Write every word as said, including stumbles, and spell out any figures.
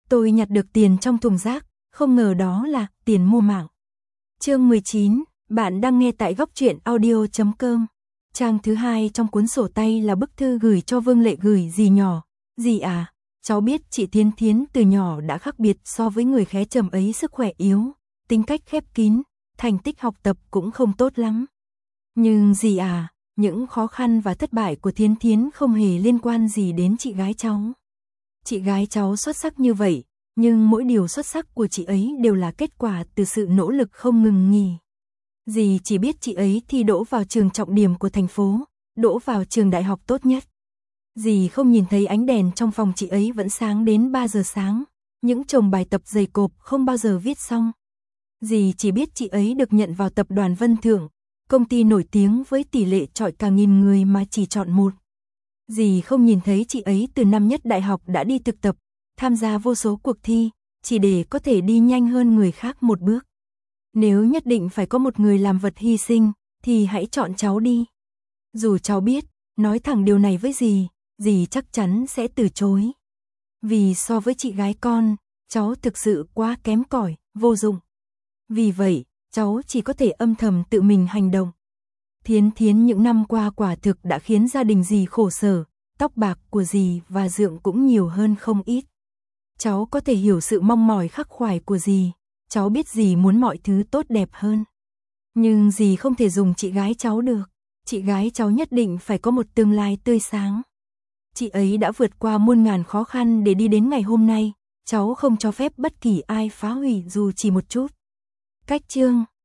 Tôi nhặt được tiền trong thùng rác, không ngờ đó là tiền mua mạng. Chương mười chín, bạn đang nghe tại góc truyện audio chấm com. Trang thứ hai trong cuốn sổ tay là bức thư gửi cho Vương Lệ gửi dì nhỏ. Dì à, cháu biết chị Thiến Thiến từ nhỏ đã khác biệt so với người khé trầm ấy, sức khỏe yếu, tính cách khép kín, thành tích học tập cũng không tốt lắm. Nhưng dì à, những khó khăn và thất bại của Thiến Thiến không hề liên quan gì đến chị gái cháu. Chị gái cháu xuất sắc như vậy, nhưng mỗi điều xuất sắc của chị ấy đều là kết quả từ sự nỗ lực không ngừng nghỉ. Dì chỉ biết chị ấy thi đỗ vào trường trọng điểm của thành phố, đỗ vào trường đại học tốt nhất. Dì không nhìn thấy ánh đèn trong phòng chị ấy vẫn sáng đến ba giờ sáng, những chồng bài tập dày cộp không bao giờ viết xong. Dì chỉ biết chị ấy được nhận vào tập đoàn Vân Thượng, công ty nổi tiếng với tỷ lệ chọi cả nghìn người mà chỉ chọn một. Dì không nhìn thấy chị ấy từ năm nhất đại học đã đi thực tập, tham gia vô số cuộc thi, chỉ để có thể đi nhanh hơn người khác một bước. Nếu nhất định phải có một người làm vật hy sinh, thì hãy chọn cháu đi. Dù cháu biết, nói thẳng điều này với dì, dì chắc chắn sẽ từ chối. Vì so với chị gái con, cháu thực sự quá kém cỏi, vô dụng. Vì vậy, cháu chỉ có thể âm thầm tự mình hành động. Thiến Thiến những năm qua quả thực đã khiến gia đình dì khổ sở, tóc bạc của dì và Dượng cũng nhiều hơn không ít. Cháu có thể hiểu sự mong mỏi khắc khoải của dì, cháu biết dì muốn mọi thứ tốt đẹp hơn. Nhưng dì không thể dùng chị gái cháu được, chị gái cháu nhất định phải có một tương lai tươi sáng. Chị ấy đã vượt qua muôn ngàn khó khăn để đi đến ngày hôm nay, cháu không cho phép bất kỳ ai phá hủy dù chỉ một chút. Cách chương